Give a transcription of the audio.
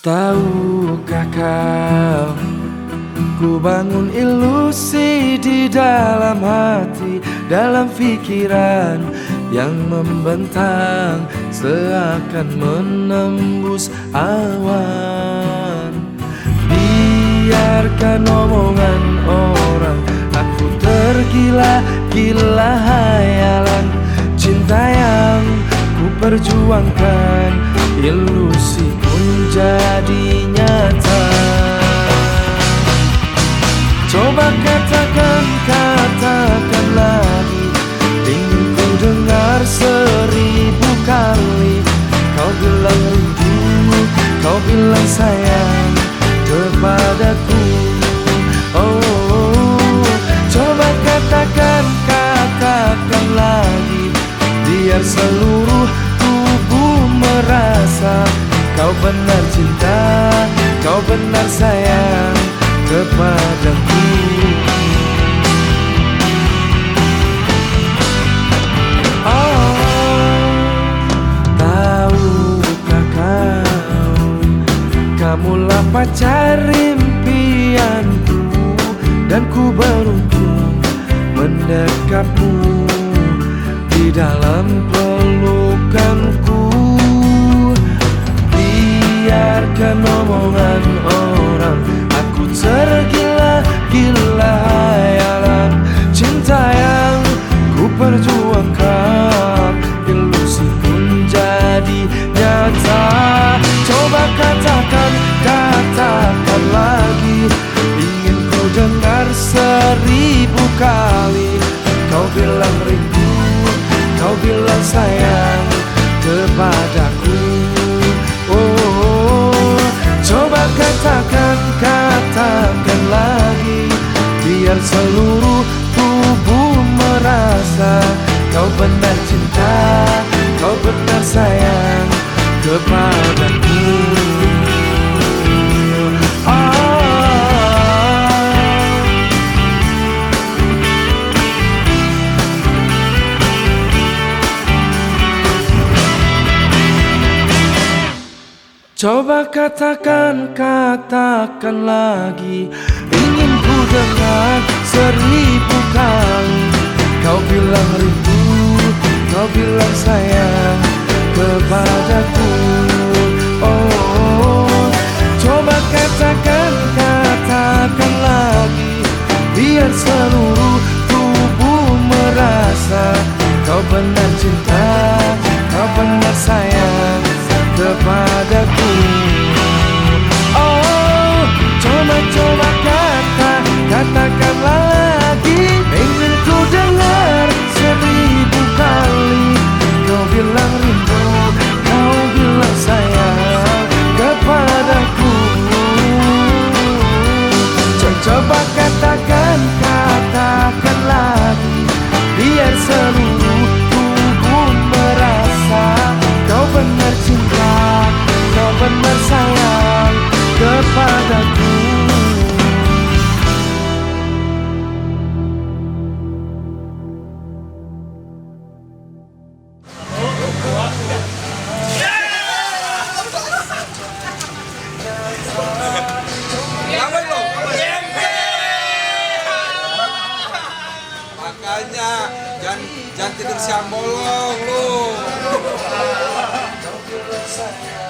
Tahukah kau, ku bangun ilusi di dalam hati, dalam pikiran yang membentang seakan menembus awan. Biarkan omongan orang, aku tergila-gila hayalan cinta yang ku perjuangkan, ilusi pun jadi nyata. Coba katakan lagi, ingin ku dengar 1000 kali. Kau bilang rindu, kau bilang sayang kepadaku. Oh, coba katakan lagi, biar seluruh tubuh merasa kau benar cinta, kau benar sayang kepadaku. Oh, tahukah kau, kamulah pacar impianku, dan ku beruntung mendekapmu di dalam pelukanku. Biarkan omongan orang, aku tergila-gila hayalan cinta yang ku perjuangkan, ilusi pun jadi nyata. Coba katakan lagi, ingin ku dengar 1000 kali. Kau bilang rindu, kau bilang sayang kepadaku. Oh, coba katakan lagi, biar seluruh tubuh merasa kau benar cinta, kau benar sayang kepadaku. Coba katakan lagi, ingin ku dengar 1000 kali. Kau bilang rindu, kau bilang sayang kepadaku. Oh, coba katakan lagi, biar seluruh tubuh merasa kau benar cinta, kau benar sayang kepadaku. Oh, coba katakanlah lagi, ingin ku dengar 1000 kali. Kau bilang rindu, kau bilang sayang kepadaku. Coba katakan lagi, biar seluruh tubuh merasa kau benar cinta, kau benar sayang kepadaku. Makanya jangan tidur siang bolong lu.